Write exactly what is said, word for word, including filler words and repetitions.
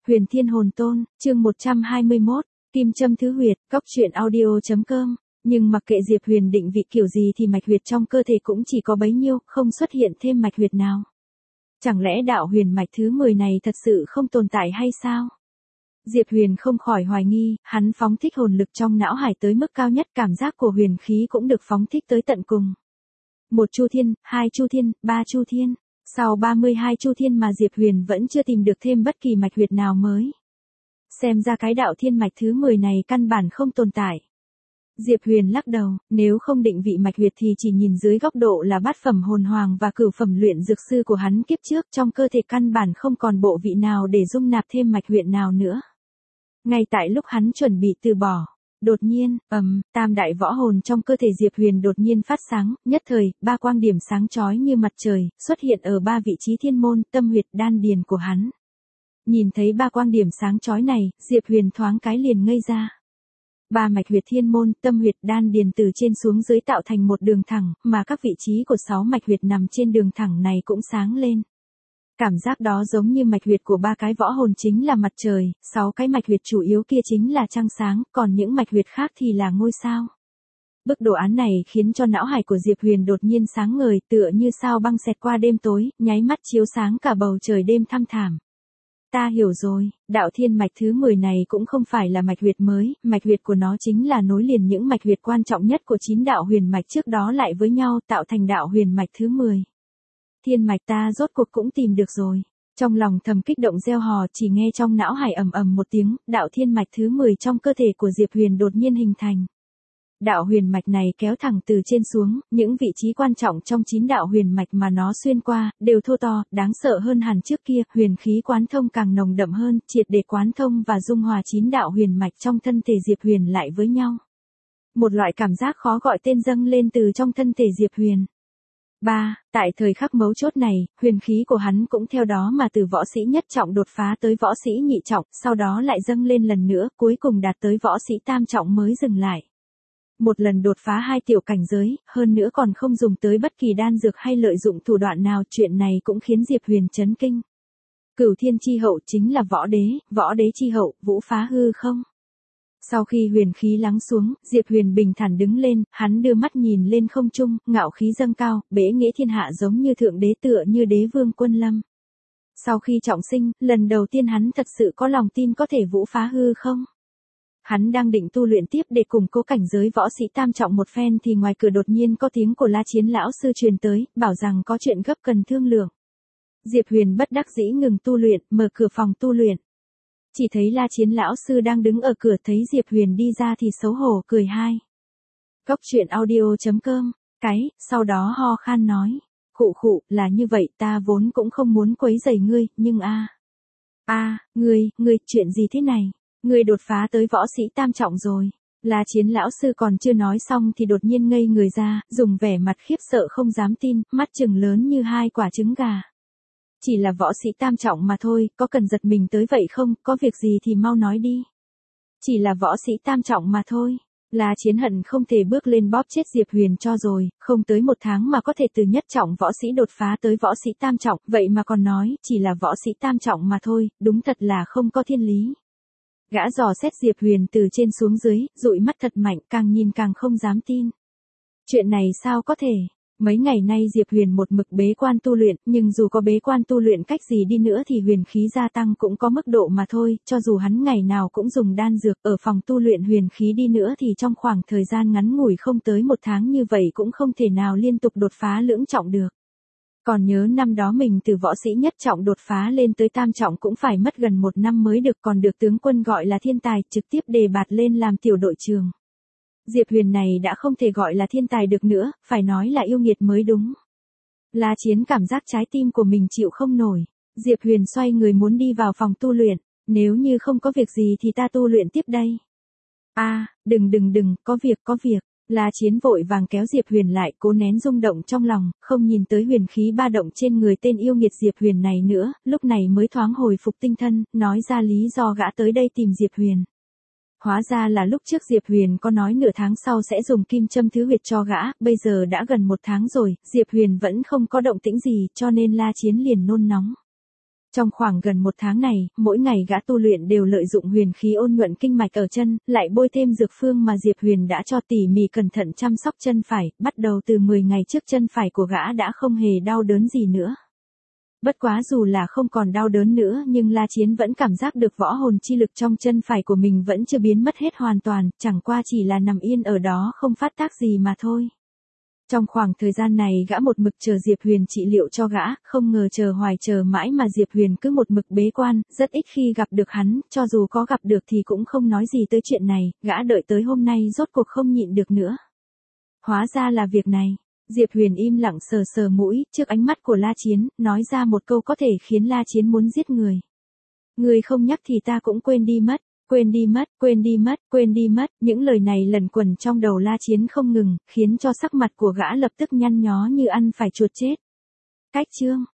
Huyền Thiên Hồn Tôn, chương một trăm hai mươi mốt, Kim Châm Thứ Huyệt, Cóc Truyện Audio chấm com. Nhưng mặc kệ Diệp Huyền định vị kiểu gì thì mạch huyệt trong cơ thể cũng chỉ có bấy nhiêu, không xuất hiện thêm mạch huyệt nào. Chẳng lẽ đạo huyền mạch thứ mười này thật sự không tồn tại hay sao? Diệp Huyền không khỏi hoài nghi, hắn phóng thích hồn lực trong não hải tới mức cao nhất, cảm giác của huyền khí cũng được phóng thích tới tận cùng. Một chu thiên, hai chu thiên, ba chu thiên. Sau ba mươi hai chu thiên mà Diệp Huyền vẫn chưa tìm được thêm bất kỳ mạch huyệt nào mới. Xem ra cái đạo thiên mạch thứ mười này căn bản không tồn tại. Diệp Huyền lắc đầu, nếu không định vị mạch huyệt thì chỉ nhìn dưới góc độ là bát phẩm hồn hoàng và cửu phẩm luyện dược sư của hắn kiếp trước, trong cơ thể căn bản không còn bộ vị nào để dung nạp thêm mạch huyệt nào nữa. Ngay tại lúc hắn chuẩn bị từ bỏ, đột nhiên, ầm, tam đại võ hồn trong cơ thể Diệp Huyền đột nhiên phát sáng, nhất thời, ba quang điểm sáng chói như mặt trời, xuất hiện ở ba vị trí thiên môn, tâm huyệt, đan điền của hắn. Nhìn thấy ba quang điểm sáng chói này, Diệp Huyền thoáng cái liền ngây ra. Ba mạch huyệt thiên môn, tâm huyệt, đan điền từ trên xuống dưới tạo thành một đường thẳng, mà các vị trí của sáu mạch huyệt nằm trên đường thẳng này cũng sáng lên. Cảm giác đó giống như mạch huyệt của ba cái võ hồn chính là mặt trời, sáu cái mạch huyệt chủ yếu kia chính là trăng sáng, còn những mạch huyệt khác thì là ngôi sao. Bức đồ án này khiến cho não hải của Diệp Huyền đột nhiên sáng ngời, tựa như sao băng xẹt qua đêm tối, nháy mắt chiếu sáng cả bầu trời đêm thăm thẳm. Ta hiểu rồi, đạo thiên mạch thứ mười này cũng không phải là mạch huyệt mới, mạch huyệt của nó chính là nối liền những mạch huyệt quan trọng nhất của chín đạo huyền mạch trước đó lại với nhau, tạo thành đạo huyền mạch thứ mười. Thiên mạch ta rốt cuộc cũng tìm được rồi. Trong lòng thầm kích động reo hò, chỉ nghe trong não hải ầm ầm một tiếng, đạo thiên mạch thứ mười trong cơ thể của Diệp Huyền đột nhiên hình thành. Đạo huyền mạch này kéo thẳng từ trên xuống, những vị trí quan trọng trong chín đạo huyền mạch mà nó xuyên qua, đều thô to, đáng sợ hơn hẳn trước kia, huyền khí quán thông càng nồng đậm hơn, triệt để quán thông và dung hòa chín đạo huyền mạch trong thân thể Diệp Huyền lại với nhau. Một loại cảm giác khó gọi tên dâng lên từ trong thân thể Diệp Huyền. ba. Tại thời khắc mấu chốt này, huyền khí của hắn cũng theo đó mà từ võ sĩ nhất trọng đột phá tới võ sĩ nhị trọng, sau đó lại dâng lên lần nữa, cuối cùng đạt tới võ sĩ tam trọng mới dừng lại. Một lần đột phá hai tiểu cảnh giới, hơn nữa còn không dùng tới bất kỳ đan dược hay lợi dụng thủ đoạn nào, chuyện này cũng khiến Diệp Huyền chấn kinh. Cửu thiên chi hậu chính là võ đế, võ đế chi hậu, vũ phá hư không? Sau khi huyền khí lắng xuống, Diệp Huyền bình thản đứng lên, hắn đưa mắt nhìn lên không trung, ngạo khí dâng cao, bế nghĩa thiên hạ giống như thượng đế tựa như đế vương quân lâm. Sau khi trọng sinh, lần đầu tiên hắn thật sự có lòng tin có thể vũ phá hư không? Hắn đang định tu luyện tiếp để củng cố cảnh giới võ sĩ tam trọng một phen thì ngoài cửa đột nhiên có tiếng của La Chiến lão sư truyền tới, bảo rằng có chuyện gấp cần thương lượng. Diệp Huyền bất đắc dĩ ngừng tu luyện, mở cửa phòng tu luyện. Chỉ thấy La Chiến lão sư đang đứng ở cửa, thấy Diệp Huyền đi ra thì xấu hổ cười hai. Cóc Truyện Audio chấm com, cái, sau đó ho khan nói, khụ khụ, là như vậy, ta vốn cũng không muốn quấy rầy ngươi, nhưng a, a, ngươi, ngươi, chuyện gì thế này? Ngươi đột phá tới võ sĩ tam trọng rồi. La Chiến lão sư còn chưa nói xong thì đột nhiên ngây người ra, dùng vẻ mặt khiếp sợ không dám tin, mắt trừng lớn như hai quả trứng gà. Chỉ là võ sĩ tam trọng mà thôi, có cần giật mình tới vậy không, có việc gì thì mau nói đi. Chỉ là võ sĩ tam trọng mà thôi. La Chiến hận không thể bước lên bóp chết Diệp Huyền cho rồi, không tới một tháng mà có thể từ nhất trọng võ sĩ đột phá tới võ sĩ tam trọng, vậy mà còn nói, chỉ là võ sĩ tam trọng mà thôi, đúng thật là không có thiên lý. Gã dò xét Diệp Huyền từ trên xuống dưới, dụi mắt thật mạnh, càng nhìn càng không dám tin. Chuyện này sao có thể? Mấy ngày nay Diệp Huyền một mực bế quan tu luyện, nhưng dù có bế quan tu luyện cách gì đi nữa thì huyền khí gia tăng cũng có mức độ mà thôi, cho dù hắn ngày nào cũng dùng đan dược ở phòng tu luyện huyền khí đi nữa thì trong khoảng thời gian ngắn ngủi không tới một tháng như vậy cũng không thể nào liên tục đột phá lưỡng trọng được. Còn nhớ năm đó mình từ võ sĩ nhất trọng đột phá lên tới tam trọng cũng phải mất gần một năm mới được, còn được tướng quân gọi là thiên tài, trực tiếp đề bạt lên làm tiểu đội trưởng. Diệp Huyền này đã không thể gọi là thiên tài được nữa, phải nói là yêu nghiệt mới đúng. La Chiến cảm giác trái tim của mình chịu không nổi. Diệp Huyền xoay người muốn đi vào phòng tu luyện, nếu như không có việc gì thì ta tu luyện tiếp đây. A, à, đừng đừng đừng, có việc có việc. La Chiến vội vàng kéo Diệp Huyền lại, cố nén rung động trong lòng, không nhìn tới huyền khí ba động trên người tên yêu nghiệt Diệp Huyền này nữa, lúc này mới thoáng hồi phục tinh thần, nói ra lý do gã tới đây tìm Diệp Huyền. Hóa ra là lúc trước Diệp Huyền có nói nửa tháng sau sẽ dùng kim châm thứ huyệt cho gã, bây giờ đã gần một tháng rồi, Diệp Huyền vẫn không có động tĩnh gì, cho nên La Chiến liền nôn nóng. Trong khoảng gần một tháng này, mỗi ngày gã tu luyện đều lợi dụng huyền khí ôn nhuận kinh mạch ở chân, lại bôi thêm dược phương mà Diệp Huyền đã cho tỉ mỉ cẩn thận chăm sóc chân phải, bắt đầu từ mười ngày trước chân phải của gã đã không hề đau đớn gì nữa. Bất quá dù là không còn đau đớn nữa nhưng La Chiến vẫn cảm giác được võ hồn chi lực trong chân phải của mình vẫn chưa biến mất hết hoàn toàn, chẳng qua chỉ là nằm yên ở đó không phát tác gì mà thôi. Trong khoảng thời gian này gã một mực chờ Diệp Huyền trị liệu cho gã, không ngờ chờ hoài chờ mãi mà Diệp Huyền cứ một mực bế quan, rất ít khi gặp được hắn, cho dù có gặp được thì cũng không nói gì tới chuyện này, gã đợi tới hôm nay rốt cuộc không nhịn được nữa. Hóa ra là việc này. Diệp Huyền im lặng sờ sờ mũi, trước ánh mắt của La Chiến, nói ra một câu có thể khiến La Chiến muốn giết người. Người không nhắc thì ta cũng quên đi mất, quên đi mất, quên đi mất, quên đi mất, những lời này lần quẩn trong đầu La Chiến không ngừng, khiến cho sắc mặt của gã lập tức nhăn nhó như ăn phải chuột chết. Cách chương